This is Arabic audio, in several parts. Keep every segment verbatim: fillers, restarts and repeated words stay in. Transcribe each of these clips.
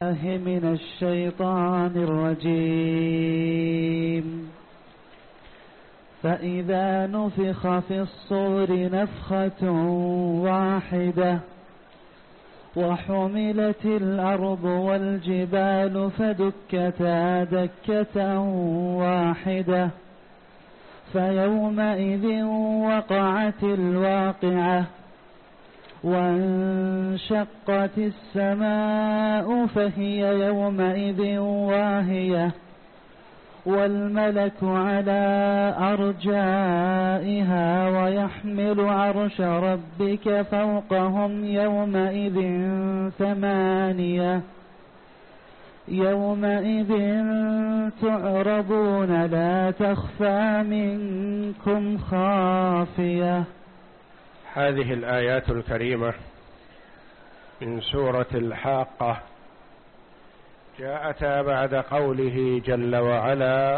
من الشيطان الرجيم. فإذا نفخ في الصور نفخة واحدة وحملت الأرض والجبال فدكتا دكة واحدة فيومئذ وقعت الواقعة وانشقت السماء فهي يومئذ واهية والملك على أرجائها ويحمل عرش ربك فوقهم يومئذ ثمانية يومئذ تعرضون لا تخفى منكم خافية. هذه الآيات الكريمة من سورة الحاقة جاءتا بعد قوله جل وعلا: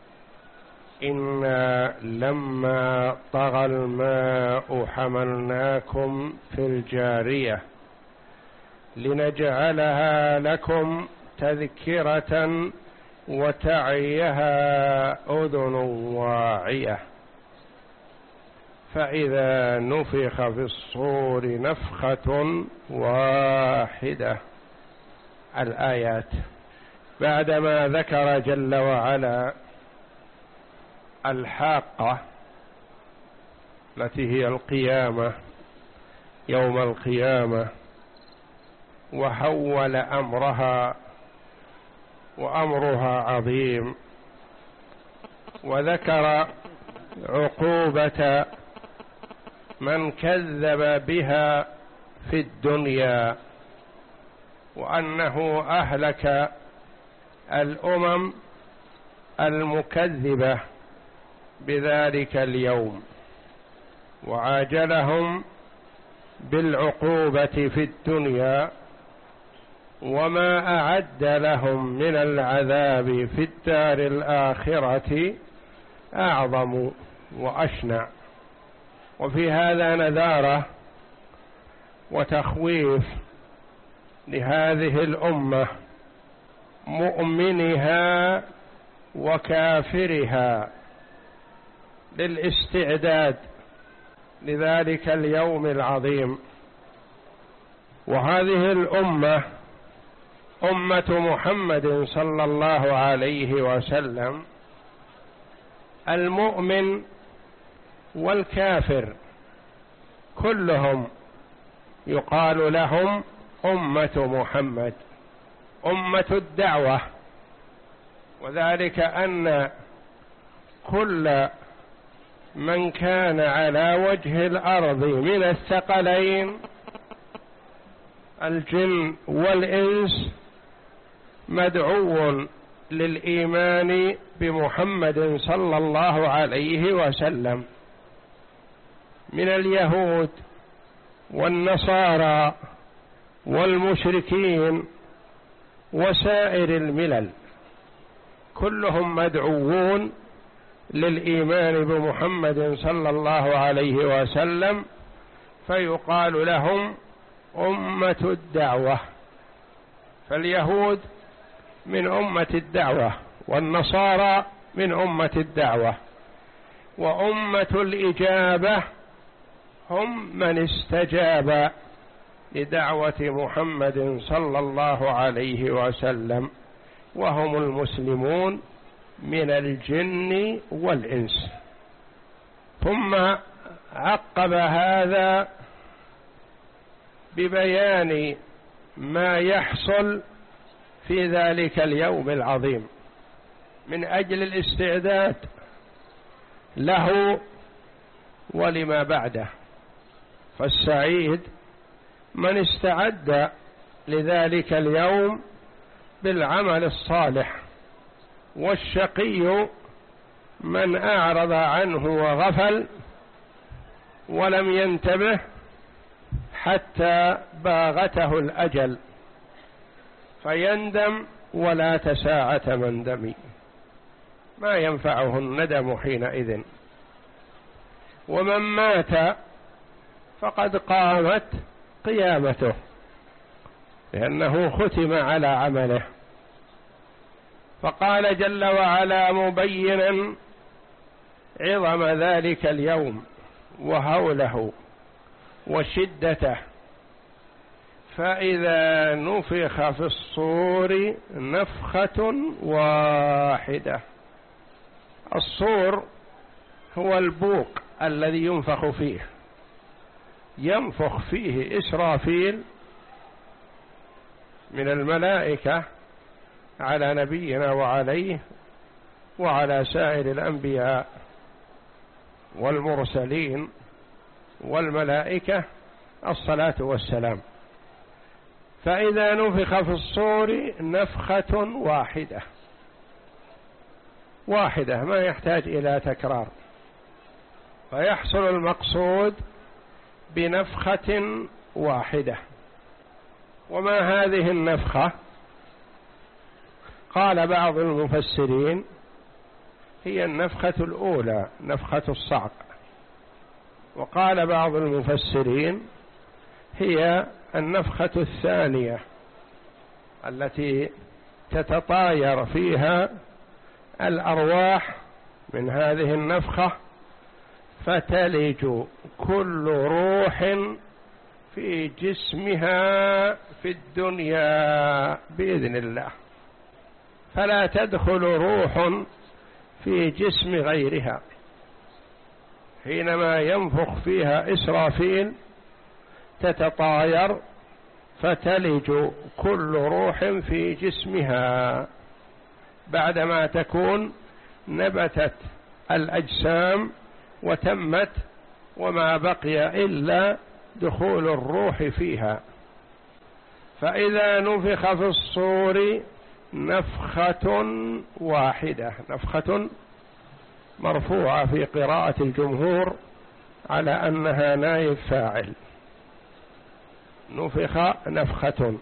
إنا لما طغى الماء حملناكم في الجارية لنجعلها لكم تذكرة وتعيها أذن واعية فإذا نفخ في الصور نفخة واحدة. الآيات بعدما ذكر جل وعلا الحاقة التي هي القيامة يوم القيامة وحول أمرها وأمرها عظيم، وذكر عقوبة من كذب بها في الدنيا وأنه أهلك الأمم المكذبة بذلك اليوم وعاجلهم بالعقوبة في الدنيا وما أعد لهم من العذاب في الدار الآخرة أعظم وأشنع. وفي هذا نذارة وتخويف لهذه الأمة مؤمنها وكافرها للاستعداد لذلك اليوم العظيم. وهذه الأمة أمة محمد صلى الله عليه وسلم، المؤمن والكافر كلهم يقال لهم أمة محمد، أمة الدعوة، وذلك أن كل من كان على وجه الأرض من الثقلين الجن والإنس مدعو للإيمان بمحمد صلى الله عليه وسلم من اليهود والنصارى والمشركين وسائر الملل، كلهم مدعوون للإيمان بمحمد صلى الله عليه وسلم، فيقال لهم أمة الدعوة. فاليهود من أمة الدعوة والنصارى من أمة الدعوة، وأمة الإجابة هم من استجاب لدعوة محمد صلى الله عليه وسلم، وهم المسلمون من الجن والإنس. ثم عقب هذا ببيان ما يحصل في ذلك اليوم العظيم من أجل الاستعداد له ولما بعده. فالسعيد من استعد لذلك اليوم بالعمل الصالح، والشقي من أعرض عنه وغفل ولم ينتبه حتى باغته الأجل فيندم ولا تساعة مندم، ما ينفعه الندم حينئذ. ومن مات فقد قامت قيامته، لأنه ختم على عمله. فقال جل وعلا مبينا عظم ذلك اليوم وهوله وشدته: فإذا نفخ في الصور نفخة واحدة. الصور هو البوق الذي ينفخ فيه، ينفخ فيه إسرافيل من الملائكة على نبينا وعليه وعلى سائر الأنبياء والمرسلين والملائكة الصلاة والسلام. فإذا نفخ في الصور نفخة واحدة واحدة ما يحتاج إلى تكرار، فيحصل المقصود بنفخة واحدة. وما هذه النفخة؟ قال بعض المفسرين هي النفخة الأولى، نفخة الصعق. وقال بعض المفسرين هي النفخة الثانية التي تتطاير فيها الأرواح من هذه النفخة، فتلج كل روح في جسمها في الدنيا بإذن الله، فلا تدخل روح في جسم غيرها. حينما ينفخ فيها إسرافيل تتطاير فتلج كل روح في جسمها بعدما تكون نبتت الأجسام وتمت، وما بقي إلا دخول الروح فيها. فإذا نفخ في الصور نفخة واحدة، نفخة مرفوعة في قراءة الجمهور على أنها نائب فاعل، نفخ نفخة،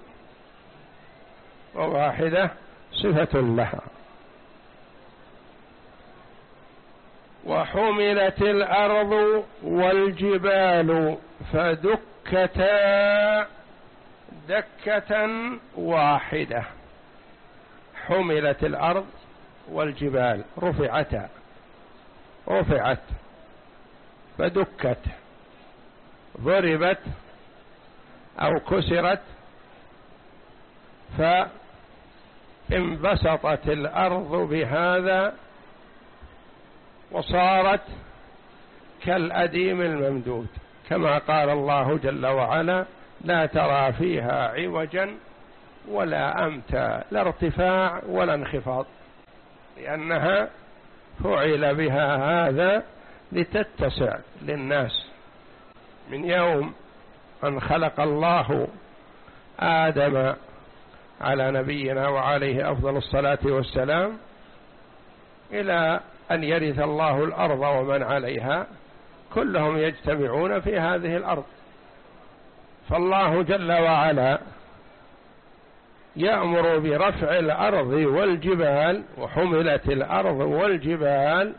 وواحدة صفة لها. وحملت الأرض والجبال فدكتا دكة واحدة. حملت الأرض والجبال، رفعتا، رفعت فدكت، ضربت أو كسرت، فانبسطت الأرض بهذا وصارت كالأديم الممدود، كما قال الله جل وعلا: لا ترى فيها عوجا ولا أمتا، لا ارتفاع ولا انخفاض، لأنها فعل بها هذا لتتسع للناس. من يوم أن خلق الله آدم على نبينا وعليه أفضل الصلاة والسلام إلى أن يرث الله الأرض ومن عليها، كلهم يجتمعون في هذه الأرض. فالله جل وعلا يأمر برفع الأرض والجبال، وحملت الأرض والجبال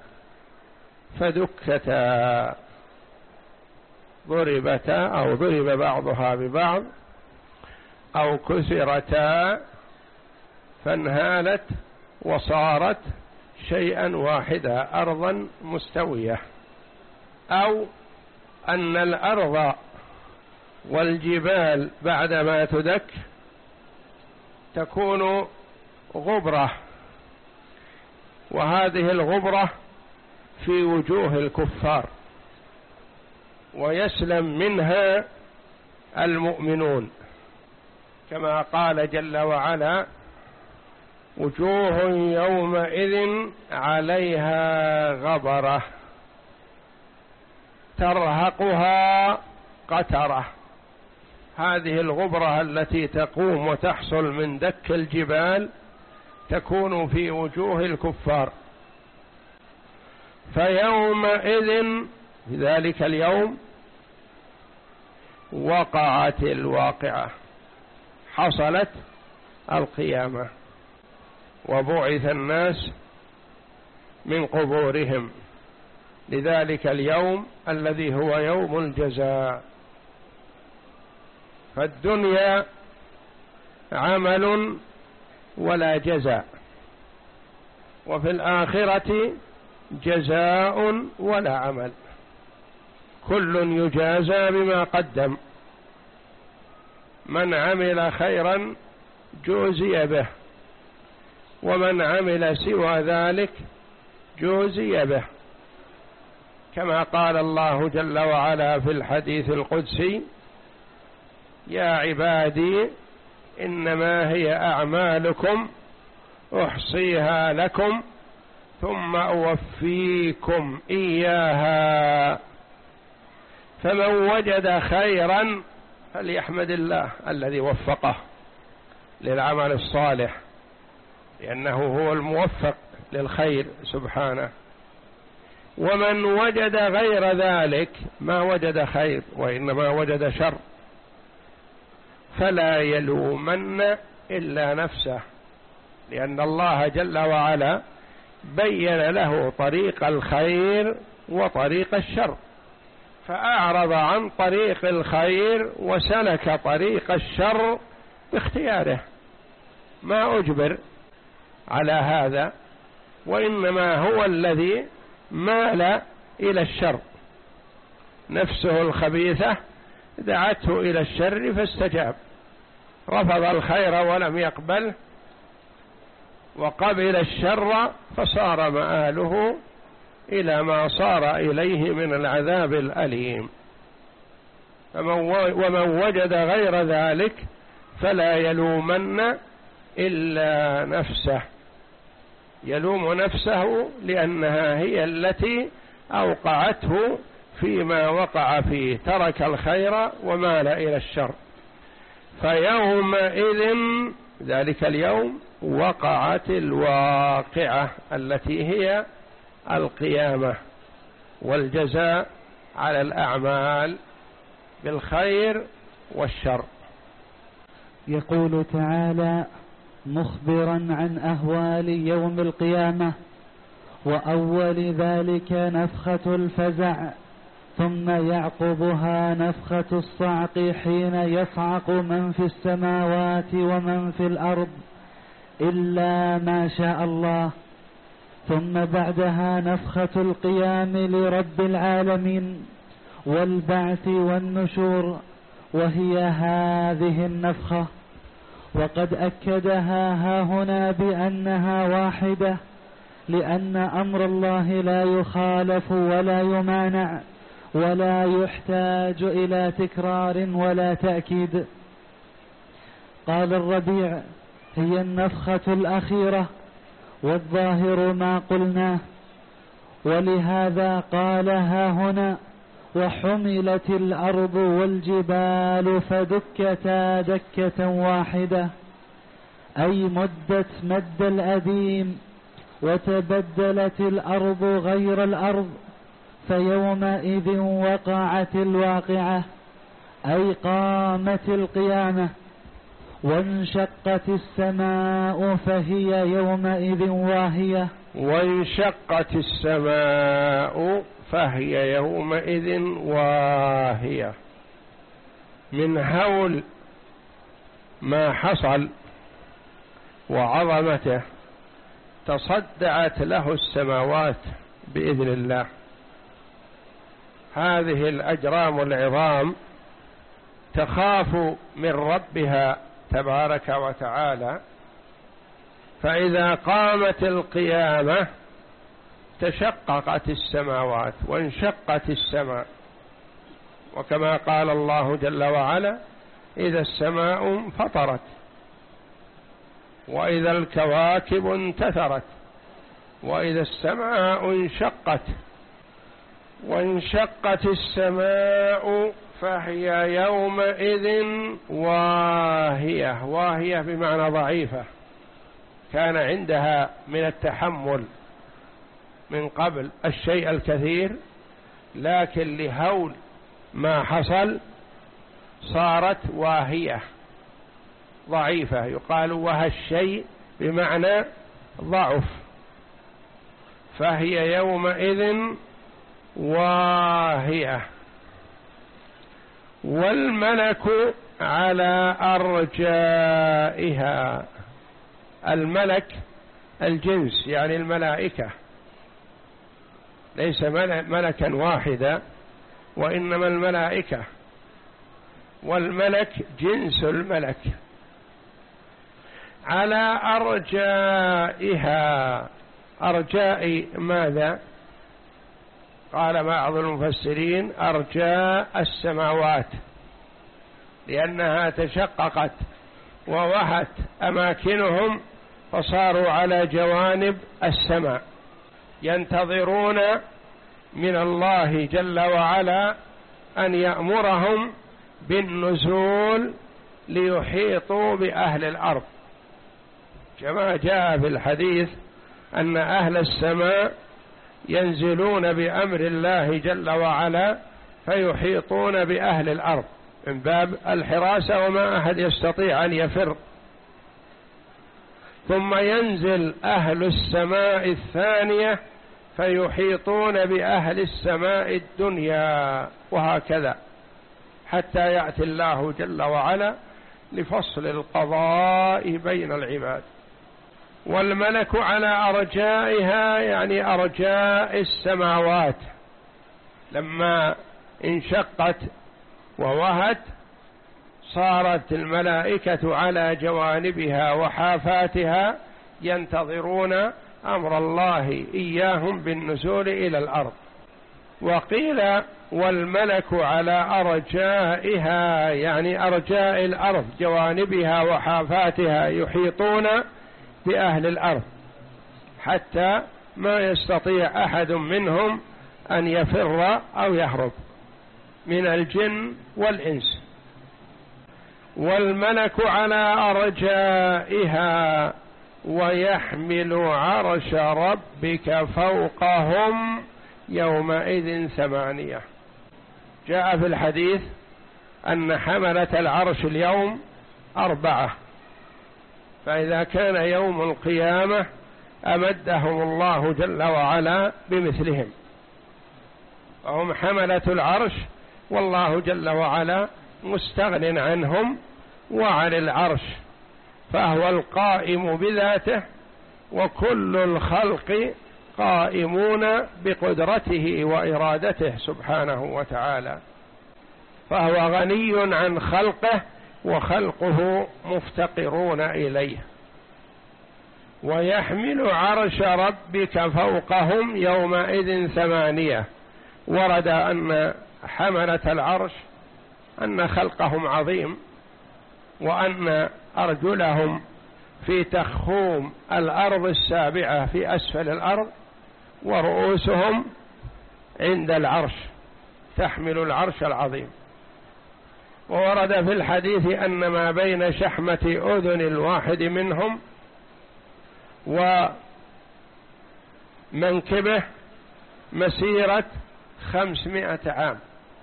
فدكتا، ضربتا أو ضرب بعضها ببعض، أو كسرتا فانهالت وصارت شيئا واحدا، أرضا مستوية. أو أن الأرض والجبال بعدما تدك تكون غبرة، وهذه الغبرة في وجوه الكفار، ويسلم منها المؤمنون، كما قال جل وعلا: وجوه يومئذ عليها غبرة ترهقها قترة. هذه الغبرة التي تقوم وتحصل من دك الجبال تكون في وجوه الكفار. فيومئذ، في ذلك اليوم، وقعت الواقعة، حصلت القيامة، وبعث الناس من قبورهم لذلك اليوم الذي هو يوم الجزاء. فالدنيا عمل ولا جزاء، وفي الآخرة جزاء ولا عمل، كل يجازى بما قدم. من عمل خيرا جوزي به، ومن عمل سوى ذلك جوزي به، كما قال الله جل وعلا في الحديث القدسي: يا عبادي إنما هي أعمالكم أحصيها لكم ثم أوفيكم إياها، فمن وجد خيرا فليحمد الله الذي وفقه للعمل الصالح، لأنه هو الموفق للخير سبحانه. ومن وجد غير ذلك ما وجد خير وإنما وجد شر، فلا يلومن إلا نفسه، لأن الله جل وعلا بين له طريق الخير وطريق الشر، فأعرض عن طريق الخير وسلك طريق الشر باختياره، ما أجبر على هذا، وإنما هو الذي مال إلى الشر، نفسه الخبيثة دعته إلى الشر فاستجاب، رفض الخير ولم يقبله وقبل الشر فصار مآله إلى ما صار إليه من العذاب الأليم. ومن وجد غير ذلك فلا يلومن إلا نفسه، يلوم نفسه لأنها هي التي أوقعته فيما وقع فيه، ترك الخير ومال إلى الشر. فيومئذ ذلك اليوم وقعت الواقعة التي هي القيامة والجزاء على الأعمال بالخير والشر. يقول تعالى مخبرا عن أهوال يوم القيامة: وأول ذلك نفخة الفزع، ثم يعقبها نفخة الصعق حين يصعق من في السماوات ومن في الأرض إلا ما شاء الله، ثم بعدها نفخة القيام لرب العالمين والبعث والنشور، وهي هذه النفخة. وقد أكدها هاهنا بأنها واحدة، لأن أمر الله لا يخالف ولا يمانع ولا يحتاج إلى تكرار ولا تأكيد. قال الربيع: هي النفخة الأخيرة، والظاهر ما قلناه، ولهذا قالها هنا: وحملت الأرض والجبال فدكتا دكة واحدة، أي مدت مد الأديم، وتبدلت الأرض غير الأرض، فيومئذ وقعت الواقعة، أي قامت القيامة. وانشقت السماء فهي يومئذ واهية، وانشقت السماء فهي يومئذ واهية. من هول ما حصل وعظمته تصدعت له السماوات بإذن الله. هذه الأجرام العظام تخاف من ربها تبارك وتعالى، فإذا قامت القيامة تشققت السماوات وانشقت السماء، وكما قال الله جل وعلا: إذا السماء انفطرت وإذا الكواكب انتثرت وإذا السماء انشقت. وانشقت السماء فهي يومئذ واهية، واهية بمعنى ضعيفة، كان عندها من التحمل من قبل الشيء الكثير، لكن لهول ما حصل صارت واهية ضعيفة. يقال وهى الشيء بمعنى ضعف، فهي يومئذ واهية. والملك على أرجائها. الملك الجنس يعني الملائكة، ليس ملكا واحدا وإنما الملائكة، والملك جنس الملك. على أرجائها، أرجاء ماذا؟ قال بعض المفسرين أرجاء السماوات، لأنها تشققت ووهت أماكنهم فصاروا على جوانب السماء، ينتظرون من الله جل وعلا أن يأمرهم بالنزول ليحيطوا بأهل الأرض، كما جاء في الحديث أن أهل السماء ينزلون بأمر الله جل وعلا فيحيطون بأهل الأرض من باب الحراسة، وما أحد يستطيع أن يفر. ثم ينزل أهل السماء الثانية فيحيطون بأهل السماء الدنيا، وهكذا حتى يأتي الله جل وعلا لفصل القضاء بين العباد. والملك على أرجائها يعني أرجاء السماوات، لما انشقت ووهت صارت الملائكة على جوانبها وحافاتها ينتظرون أمر الله إياهم بالنزول إلى الأرض. وقيل والملك على أرجائها يعني أرجاء الأرض، جوانبها وحافاتها يحيطون بأهل الأرض حتى ما يستطيع أحد منهم أن يفر أو يهرب من الجن والإنس. والملك على أرجائها ويحمل عرش ربك فوقهم يومئذ ثمانية. جاء في الحديث أن حملة العرش اليوم أربعة، فإذا كان يوم القيامة أمدهم الله جل وعلا بمثلهم، وهم حملة العرش، والله جل وعلا مستغن عنهم وعن العرش، فهو القائم بذاته، وكل الخلق قائمون بقدرته وإرادته سبحانه وتعالى، فهو غني عن خلقه وخلقه مفتقرون إليه. ويحمل عرش ربك فوقهم يومئذ ثمانية. ورد أن حملة العرش أن خلقهم عظيم، وأن أرجلهم في تخوم الأرض السابعة في أسفل الأرض، ورؤوسهم عند العرش تحمل العرش العظيم. وورد في الحديث أن ما بين شحمة أذن الواحد منهم ومنكبه مسيرة خمسمائة عام،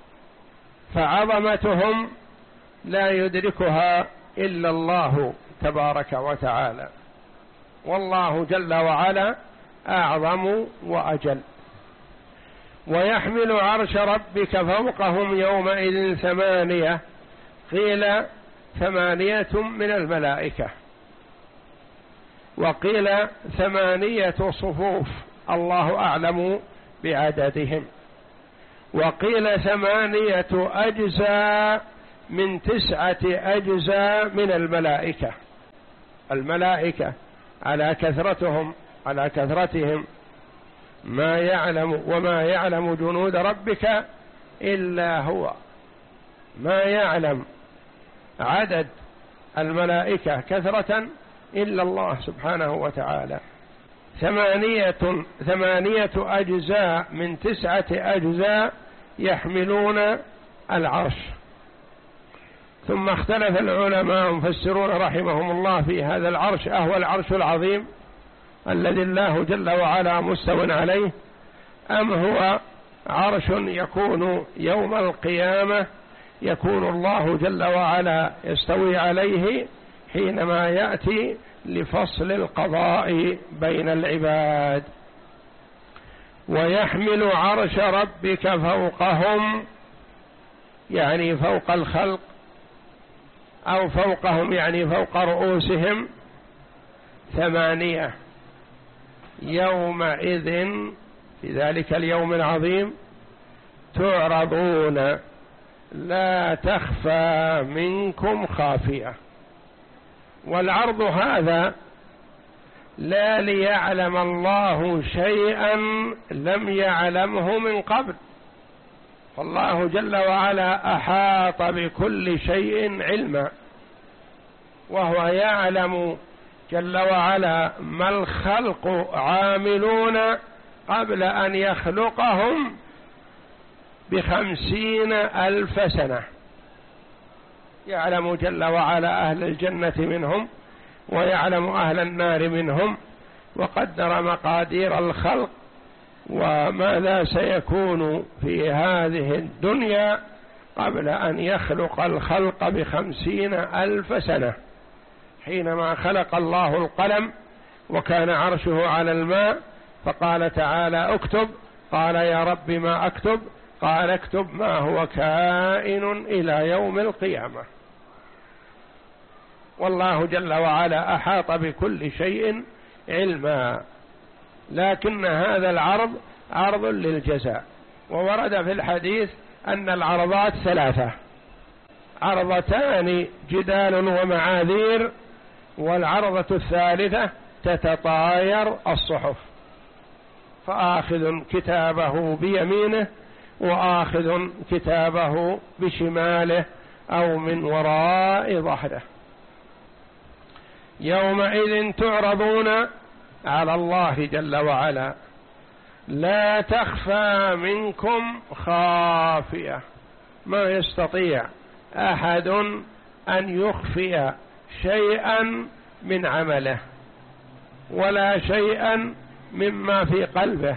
فعظمتهم لا يدركها إلا الله تبارك وتعالى، والله جل وعلا أعظم وأجل. ويحمل عرش ربك فوقهم يومئذ ثمانية، قيل ثمانية من الملائكة، وقيل ثمانية صفوف الله أعلم بعددهم، وقيل ثمانية أجزاء من تسعة أجزاء من الملائكة. الملائكة على كثرتهم على كثرتهم ما يعلم وما يعلم جنود ربك إلا هو، ما يعلم عدد الملائكة كثرة إلا الله سبحانه وتعالى. ثمانية ثمانية أجزاء من تسعة أجزاء يحملون العرش. ثم اختلف العلماء مفسرون رحمهم الله في هذا العرش، أهو العرش العظيم الذي الله جل وعلا مستو عليه، أم هو عرش يكون يوم القيامة يكون الله جل وعلا يستوي عليه حينما يأتي لفصل القضاء بين العباد. ويحمل عرش ربك فوقهم يعني فوق الخلق أو فوقهم يعني فوق رؤوسهم ثمانية. يومئذ في ذلك اليوم العظيم تعرضون لا تخفى منكم خافية. والعرض هذا لا ليعلم الله شيئا لم يعلمه من قبل، فالله جل وعلا أحاط بكل شيء علما، وهو يعلم جل وعلا ما الخلق عاملون قبل أن يخلقهم بخمسين ألف سنة. يعلم جل وعلا أهل الجنة منهم ويعلم أهل النار منهم، وقدر مقادير الخلق وماذا سيكون في هذه الدنيا قبل أن يخلق الخلق بخمسين ألف سنة. حينما خلق الله القلم وكان عرشه على الماء فقال تعالى اكتب، قال يا رب ما أكتب؟ قال اكتب ما هو كائن إلى يوم القيامة. والله جل وعلا أحاط بكل شيء علما، لكن هذا العرض عرض للجزاء. وورد في الحديث أن العرضات ثلاثة: عرضتان جدال ومعاذير، والعرضة الثالثة تتطاير الصحف، فآخذ كتابه بيمينه وآخذ كتابه بشماله أو من وراء ظهره. يومئذ تعرضون على الله جل وعلا لا تخفى منكم خافية، ما يستطيع أحد أن يخفي شيئا من عمله ولا شيئا مما في قلبه،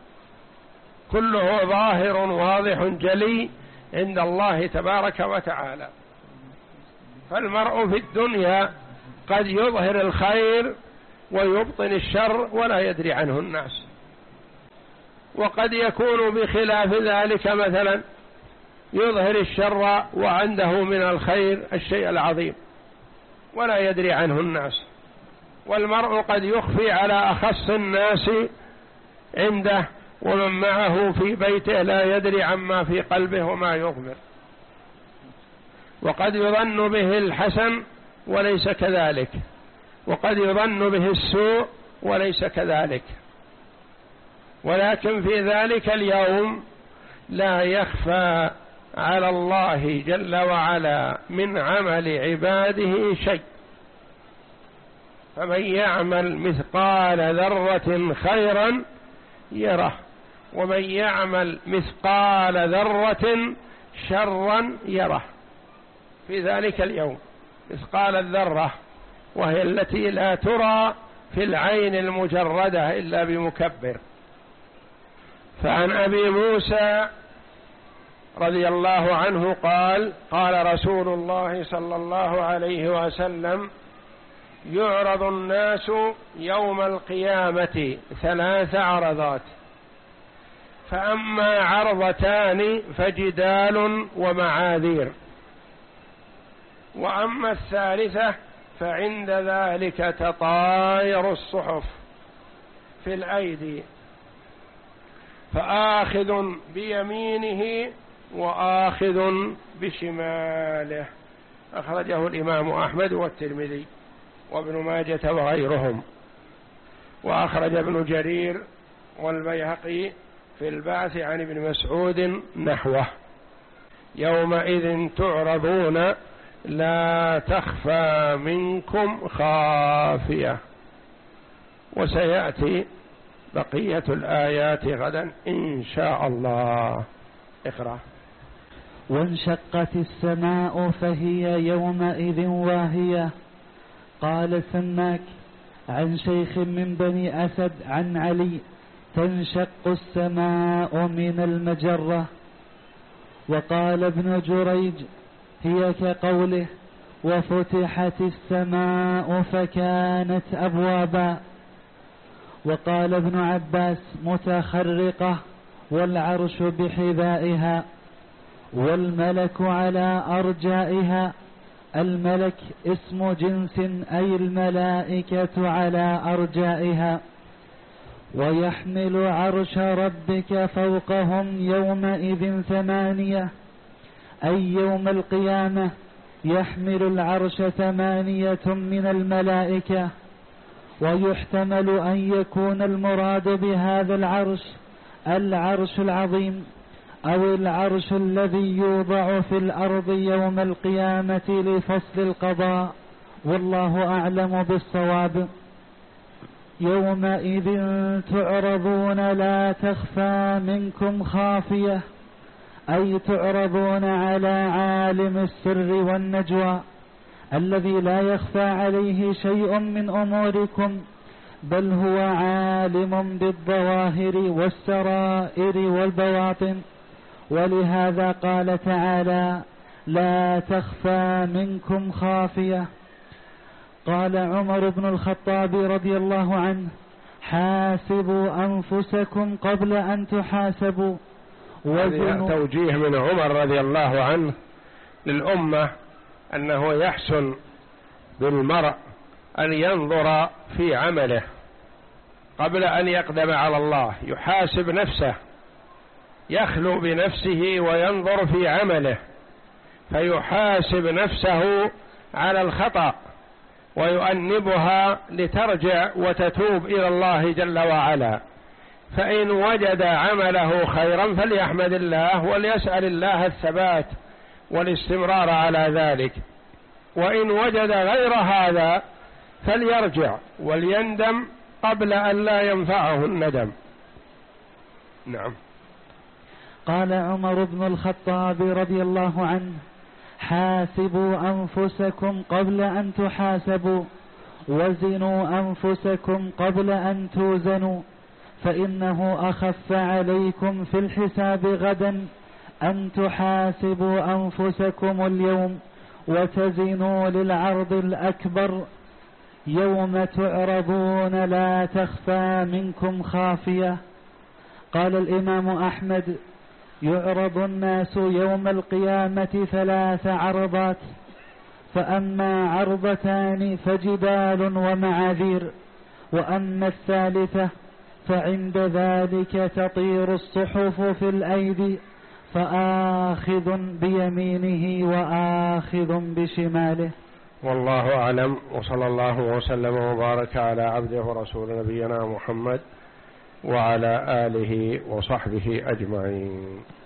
كله ظاهر واضح جلي عند الله تبارك وتعالى. فالمرء في الدنيا قد يظهر الخير ويبطن الشر ولا يدري عنه الناس، وقد يكون بخلاف ذلك، مثلا يظهر الشر وعنده من الخير الشيء العظيم ولا يدري عنه الناس. والمرء قد يخفي على أخص الناس عنده ومن معه في بيته لا يدري عما في قلبه وما يضمر. وقد يظن به الحسن وليس كذلك، وقد يظن به السوء وليس كذلك. ولكن في ذلك اليوم لا يخفى على الله جل وعلا من عمل عباده شيء. فمن يعمل مثقال ذرة خيرا يره، ومن يعمل مثقال ذرة شرا يره. في ذلك اليوم مثقال الذرة، وهي التي لا ترى في العين المجردة إلا بمكبر. فعن أبي موسى رضي الله عنه قال: قال رسول الله صلى الله عليه وسلم: يعرض الناس يوم القيامة ثلاث عرضات، فأما عرضتان فجدال ومعاذير، وأما الثالثة فعند ذلك تطاير الصحف في الأيدي، فآخذ بيمينه وآخذ بشماله. أخرجه الإمام أحمد والترمذي وابن ماجة وغيرهم، وأخرج ابن جرير والبيهقي في البعث عن ابن مسعود نحوه: يومئذ تعرضون لا تخفى منكم خافية. وسيأتي بقية الآيات غدا إن شاء الله. اقرأ. وانشقت السماء فهي يومئذ واهية. قال سماك عن شيخ من بني أسد عن علي: تنشق السماء من المجرة. وقال ابن جريج: هي كقوله: وفتحت السماء فكانت أبوابا. وقال ابن عباس: متخرقة، والعرش بحذائها، والملك على أرجائها. الملك اسم جنس أي الملائكة على أرجائها. ويحمل عرش ربك فوقهم يومئذ ثمانية، أي يوم القيامة يحمل العرش ثمانية من الملائكة. ويحتمل أن يكون المراد بهذا العرش العرش العظيم أو العرش الذي يوضع في الأرض يوم القيامة لفصل القضاء، والله أعلم بالصواب. يومئذ تعرضون لا تخفى منكم خافية، أي تعرضون على عالم السر والنجوى الذي لا يخفى عليه شيء من أموركم، بل هو عالم بالظواهر والسرائر والبواطن. ولهذا قال تعالى: لا تخفى منكم خافية. قال عمر بن الخطاب رضي الله عنه: حاسبوا أنفسكم قبل أن تحاسبوا. وزنوا. توجيه من عمر رضي الله عنه للأمة أنه يحسن بالمرء أن ينظر في عمله قبل أن يقدم على الله، يحاسب نفسه، يخلو بنفسه وينظر في عمله، فيحاسب نفسه على الخطأ ويؤنبها لترجع وتتوب إلى الله جل وعلا. فإن وجد عمله خيرا فليحمد الله وليسأل الله الثبات والاستمرار على ذلك، وإن وجد غير هذا فليرجع وليندم قبل أن لا ينفعه الندم. نعم. قال عمر بن الخطاب رضي الله عنه: حاسبوا أنفسكم قبل أن تحاسبوا، وزنوا أنفسكم قبل أن توزنوا، فإنه أخف عليكم في الحساب غدا أن تحاسبوا أنفسكم اليوم وتزنوا للعرض الأكبر يوم تعرضون لا تخفى منكم خافية. قال الإمام أحمد: يعرض الناس يوم القيامة ثلاث عرضات، فأما عرضتان فجبال ومعاذير، وأما الثالثة فعند ذلك تطير الصحف في الأيدي، فآخذ بيمينه وآخذ بشماله. والله أعلم، وصلى الله وسلم وبارك على عبده ورسول نبينا محمد وعلى آله وصحبه أجمعين.